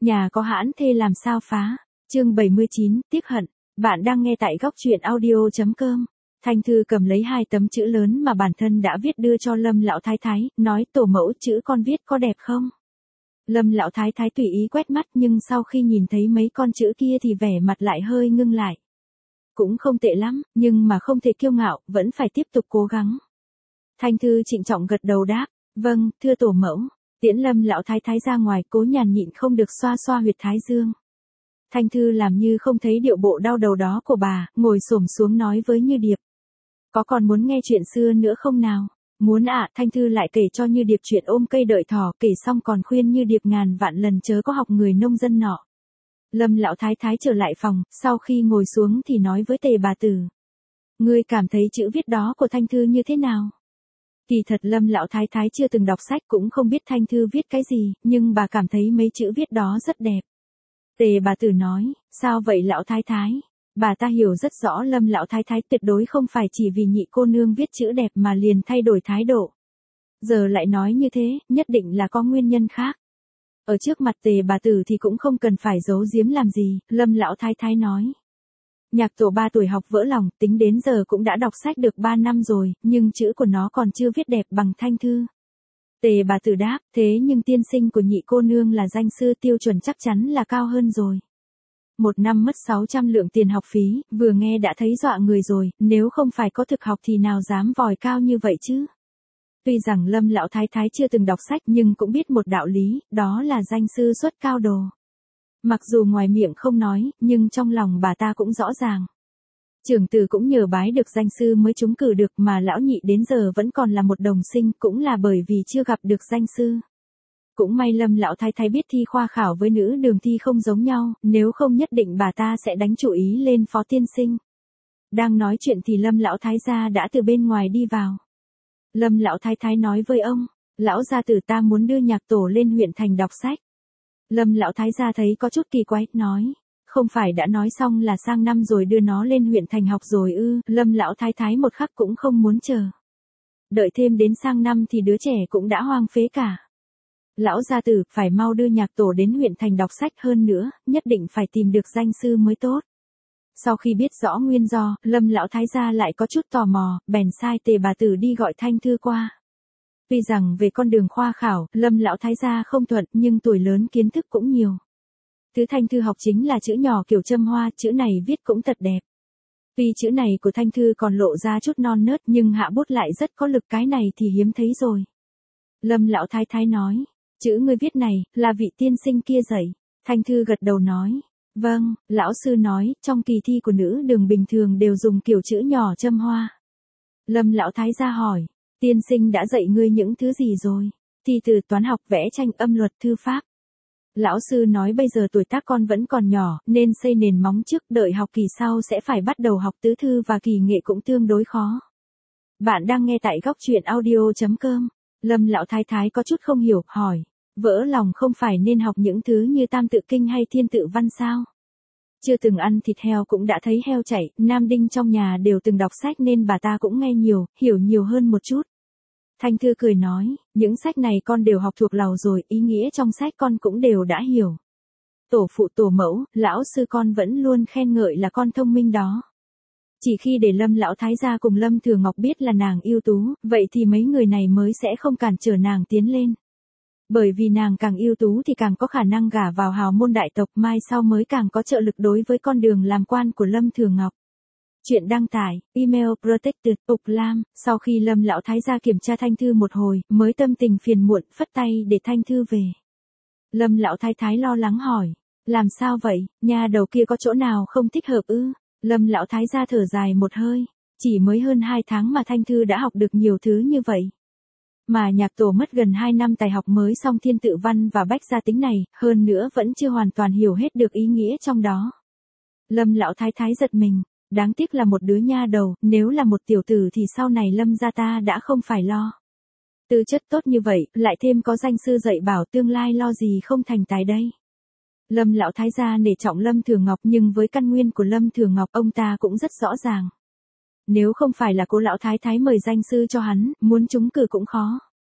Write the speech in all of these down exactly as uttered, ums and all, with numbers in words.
Nhà có hãn thê làm sao phá. Chương bảy mươi chín, tiếc hận. Bạn đang nghe tại góc truyện audio chấm com. Thanh Thư cầm lấy hai tấm chữ lớn mà bản thân đã viết đưa cho Lâm lão thái thái, nói tổ mẫu chữ con viết có đẹp không? Lâm lão thái thái tùy ý quét mắt nhưng sau khi nhìn thấy mấy con chữ kia thì vẻ mặt lại hơi ngưng lại. Cũng không tệ lắm, nhưng mà không thể kiêu ngạo, vẫn phải tiếp tục cố gắng. Thanh Thư trịnh trọng gật đầu đáp, vâng, thưa tổ mẫu. Tiễn Lâm lão thái thái ra ngoài, Cố Nhàn nhịn không được xoa xoa huyệt thái dương. Thanh Thư làm như không thấy điệu bộ đau đầu đó của bà, ngồi xổm xuống nói với Như Điệp. Có còn muốn nghe chuyện xưa nữa không nào? Muốn ạ. À, Thanh Thư lại kể cho Như Điệp chuyện ôm cây đợi thỏ, kể xong còn khuyên Như Điệp ngàn vạn lần chớ có học người nông dân nọ. Lâm lão thái thái trở lại phòng, sau khi ngồi xuống thì nói với Tề bà tử. Ngươi cảm thấy chữ viết đó của Thanh Thư như thế nào? Kỳ thật Lâm lão thái thái chưa từng đọc sách cũng không biết Thanh Thư viết cái gì, nhưng bà cảm thấy mấy chữ viết đó rất đẹp. Tề bà tử nói, sao vậy lão thái thái? Bà ta hiểu rất rõ Lâm lão thái thái tuyệt đối không phải chỉ vì nhị cô nương viết chữ đẹp mà liền thay đổi thái độ. Giờ lại nói như thế, nhất định là có nguyên nhân khác. Ở trước mặt Tề bà tử thì cũng không cần phải giấu giếm làm gì, Lâm lão thái thái nói. Nhạc tổ ba tuổi học vỡ lòng, tính đến giờ cũng đã đọc sách được ba năm rồi, nhưng chữ của nó còn chưa viết đẹp bằng Thanh Thư. Tề bà tử đáp, thế nhưng tiên sinh của nhị cô nương là danh sư, tiêu chuẩn chắc chắn là cao hơn rồi. Một năm mất sáu trăm lượng tiền học phí, vừa nghe đã thấy dọa người rồi, nếu không phải có thực học thì nào dám vòi cao như vậy chứ. Tuy rằng Lâm lão thái thái chưa từng đọc sách nhưng cũng biết một đạo lý, đó là danh sư xuất cao đồ. Mặc dù ngoài miệng không nói, nhưng trong lòng bà ta cũng rõ ràng. Trưởng tử cũng nhờ bái được danh sư mới trúng cử được, mà lão nhị đến giờ vẫn còn là một đồng sinh, cũng là bởi vì chưa gặp được danh sư. Cũng may Lâm lão thái thái biết thi khoa khảo với nữ đường thi không giống nhau, nếu không nhất định bà ta sẽ đánh chủ ý lên phó tiên sinh. Đang nói chuyện thì Lâm lão thái gia đã từ bên ngoài đi vào. Lâm lão thái thái nói với ông, lão gia tử ta muốn đưa nhạc tổ lên huyện thành đọc sách. Lâm lão thái gia thấy có chút kỳ quái, nói, không phải đã nói xong là sang năm rồi đưa nó lên huyện thành học rồi ư? Lâm lão thái thái một khắc cũng không muốn chờ. Đợi thêm đến sang năm thì đứa trẻ cũng đã hoang phế cả. Lão gia tử, phải mau đưa nhạc tổ đến huyện thành đọc sách, hơn nữa, nhất định phải tìm được danh sư mới tốt. Sau khi biết rõ nguyên do, Lâm lão thái gia lại có chút tò mò, bèn sai Tề bà tử đi gọi Thanh Thư qua. Tuy rằng về con đường khoa khảo, Lâm lão thái gia không thuận, nhưng tuổi lớn kiến thức cũng nhiều. Thứ Thanh Thư học chính là chữ nhỏ kiểu châm hoa, chữ này viết cũng thật đẹp. Tuy chữ này của Thanh Thư còn lộ ra chút non nớt nhưng hạ bút lại rất có lực, cái này thì hiếm thấy rồi. Lâm lão thái thái nói, chữ ngươi viết này, là vị tiên sinh kia dạy. Thanh Thư gật đầu nói, vâng, lão sư nói, trong kỳ thi của nữ đường bình thường đều dùng kiểu chữ nhỏ châm hoa. Lâm lão thái gia hỏi, tiên sinh đã dạy ngươi những thứ gì rồi? Thi từ, toán học, vẽ tranh, âm luật, thư pháp. Lão sư nói bây giờ tuổi tác con vẫn còn nhỏ, nên xây nền móng trước, đợi học kỳ sau sẽ phải bắt đầu học tứ thư và kỳ nghệ cũng tương đối khó. Bạn đang nghe tại góc truyện audio chấm com. Lâm lão thái thái có chút không hiểu, hỏi, vỡ lòng không phải nên học những thứ như tam tự kinh hay thiên tự văn sao? Chưa từng ăn thịt heo cũng đã thấy heo chạy, nam đinh trong nhà đều từng đọc sách nên bà ta cũng nghe nhiều, hiểu nhiều hơn một chút. Thanh Thư cười nói, những sách này con đều học thuộc lòng rồi, ý nghĩa trong sách con cũng đều đã hiểu. Tổ phụ tổ mẫu, lão sư con vẫn luôn khen ngợi là con thông minh đó. Chỉ khi để Lâm lão thái gia cùng Lâm Thừa Ngọc biết là nàng ưu tú, vậy thì mấy người này mới sẽ không cản trở nàng tiến lên. Bởi vì nàng càng ưu tú thì càng có khả năng gả vào hào môn đại tộc, mai sau mới càng có trợ lực đối với con đường làm quan của Lâm Thừa Ngọc. Chuyện đăng tải, email protected, Úc Lam. Sau khi Lâm lão thái gia kiểm tra Thanh Thư một hồi, mới tâm tình phiền muộn, phất tay để Thanh Thư về. Lâm lão thái thái lo lắng hỏi, làm sao vậy, nhà đầu kia có chỗ nào không thích hợp ư? Lâm lão thái gia thở dài một hơi, chỉ mới hơn hai tháng mà Thanh Thư đã học được nhiều thứ như vậy. Mà nhạc tổ mất gần hai năm tài học mới xong thiên tự văn và bách gia tính này, hơn nữa vẫn chưa hoàn toàn hiểu hết được ý nghĩa trong đó. Lâm lão thái thái giật mình, đáng tiếc là một đứa nha đầu, nếu là một tiểu tử thì sau này Lâm gia ta đã không phải lo. Tư chất tốt như vậy, lại thêm có danh sư dạy bảo, tương lai lo gì không thành tài đây. Lâm lão thái gia nể trọng Lâm Thừa Ngọc, nhưng với căn nguyên của Lâm Thừa Ngọc ông ta cũng rất rõ ràng. Nếu không phải là Cố lão thái thái mời danh sư cho hắn, muốn trúng cử cũng khó.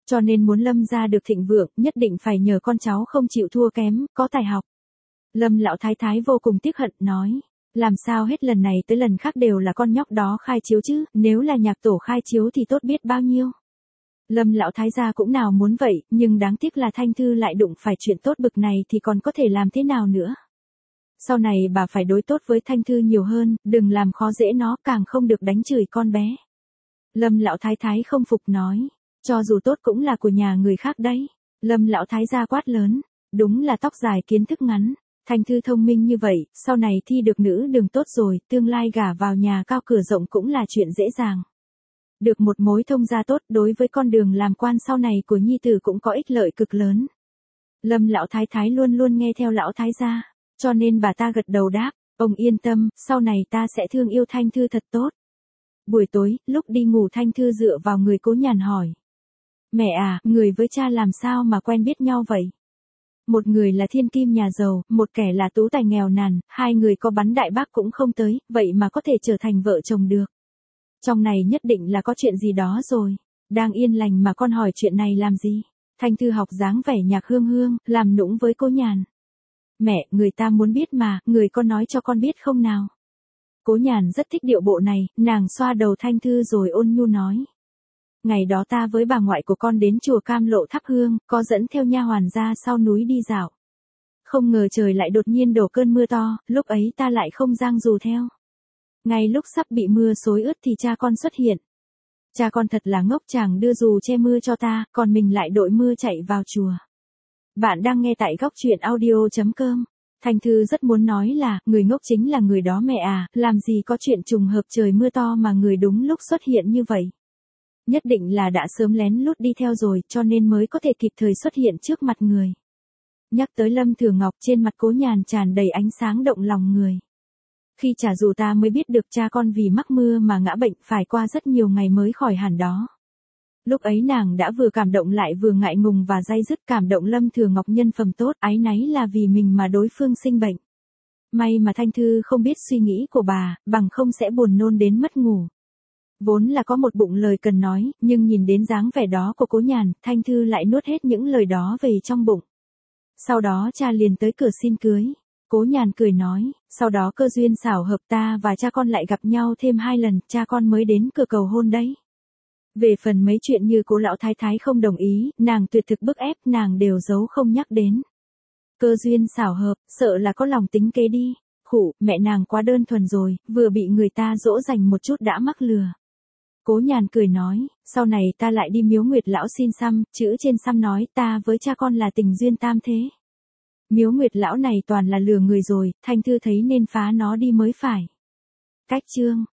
Cho nên muốn Lâm gia được thịnh vượng, nhất định phải nhờ con cháu không chịu thua kém, có tài học. Lâm lão thái thái vô cùng tiếc hận, nói. Làm sao hết lần này tới lần khác đều là con nhóc đó khai chiếu chứ, nếu là nhạc tổ khai chiếu thì tốt biết bao nhiêu. Lâm lão thái gia cũng nào muốn vậy, nhưng đáng tiếc là Thanh Thư lại đụng phải chuyện tốt bực này thì còn có thể làm thế nào nữa. Sau này bà phải đối tốt với Thanh Thư nhiều hơn, đừng làm khó dễ nó, càng không được đánh chửi con bé. Lâm lão thái thái không phục nói, cho dù tốt cũng là của nhà người khác đấy. Lâm lão thái gia quát lớn, đúng là tóc dài kiến thức ngắn. Thanh Thư thông minh như vậy, sau này thi được nữ đường tốt rồi, tương lai gả vào nhà cao cửa rộng cũng là chuyện dễ dàng. Được một mối thông gia tốt, đối với con đường làm quan sau này của nhi tử cũng có ích lợi cực lớn. Lâm lão thái thái luôn luôn nghe theo lão thái gia, cho nên bà ta gật đầu đáp, ông yên tâm, sau này ta sẽ thương yêu Thanh Thư thật tốt. Buổi tối, lúc đi ngủ Thanh Thư dựa vào người Cố Nhàn hỏi. Mẹ à, người với cha làm sao mà quen biết nhau vậy? Một người là thiên kim nhà giàu, một kẻ là tú tài nghèo nàn, hai người có bắn đại bác cũng không tới, vậy mà có thể trở thành vợ chồng được. Trong này nhất định là có chuyện gì đó rồi. Đang yên lành mà con hỏi chuyện này làm gì? Thanh Thư học dáng vẻ nhạc hương hương, làm nũng với Cố Nhàn. Mẹ, người ta muốn biết mà, người con nói cho con biết không nào? Cố Nhàn rất thích điệu bộ này, nàng xoa đầu Thanh Thư rồi ôn nhu nói. Ngày đó ta với bà ngoại của con đến chùa Cam Lộ thắp hương, có dẫn theo nha hoàn ra sau núi đi dạo. Không ngờ trời lại đột nhiên đổ cơn mưa to, lúc ấy ta lại không giang dù theo. Ngay lúc sắp bị mưa xối ướt thì cha con xuất hiện. Cha con thật là ngốc, chàng đưa dù che mưa cho ta, còn mình lại đội mưa chạy vào chùa. Bạn đang nghe tại góc truyện audio chấm com. Thanh Thư rất muốn nói là, người ngốc chính là người đó mẹ à, làm gì có chuyện trùng hợp trời mưa to mà người đúng lúc xuất hiện như vậy. Nhất định là đã sớm lén lút đi theo rồi, cho nên mới có thể kịp thời xuất hiện trước mặt người. Nhắc tới Lâm Thừa Ngọc, trên mặt Cố Nhàn tràn đầy ánh sáng động lòng người. Khi trả dù ta mới biết được cha con vì mắc mưa mà ngã bệnh, phải qua rất nhiều ngày mới khỏi hẳn đó. Lúc ấy nàng đã vừa cảm động lại vừa ngại ngùng và day dứt, cảm động Lâm Thừa Ngọc nhân phẩm tốt, áy náy là vì mình mà đối phương sinh bệnh. May mà Thanh Thư không biết suy nghĩ của bà, bằng không sẽ buồn nôn đến mất ngủ. Vốn là có một bụng lời cần nói, nhưng nhìn đến dáng vẻ đó của Cố Nhàn, Thanh Thư lại nuốt hết những lời đó về trong bụng. Sau đó cha liền tới cửa xin cưới. Cố Nhàn cười nói, sau đó cơ duyên xảo hợp ta và cha con lại gặp nhau thêm hai lần, cha con mới đến cửa cầu hôn đấy. Về phần mấy chuyện như Cố lão thái thái không đồng ý, nàng tuyệt thực bức ép, nàng đều giấu không nhắc đến. Cơ duyên xảo hợp, sợ là có lòng tính kế đi. Khụ, mẹ nàng quá đơn thuần rồi, vừa bị người ta dỗ dành một chút đã mắc lừa. Cố Nhàn cười nói, sau này ta lại đi Miếu Nguyệt lão xin xăm, chữ trên xăm nói ta với cha con là tình duyên tam thế. Miếu Nguyệt lão này toàn là lừa người rồi, Thanh Thư thấy nên phá nó đi mới phải. Cách chương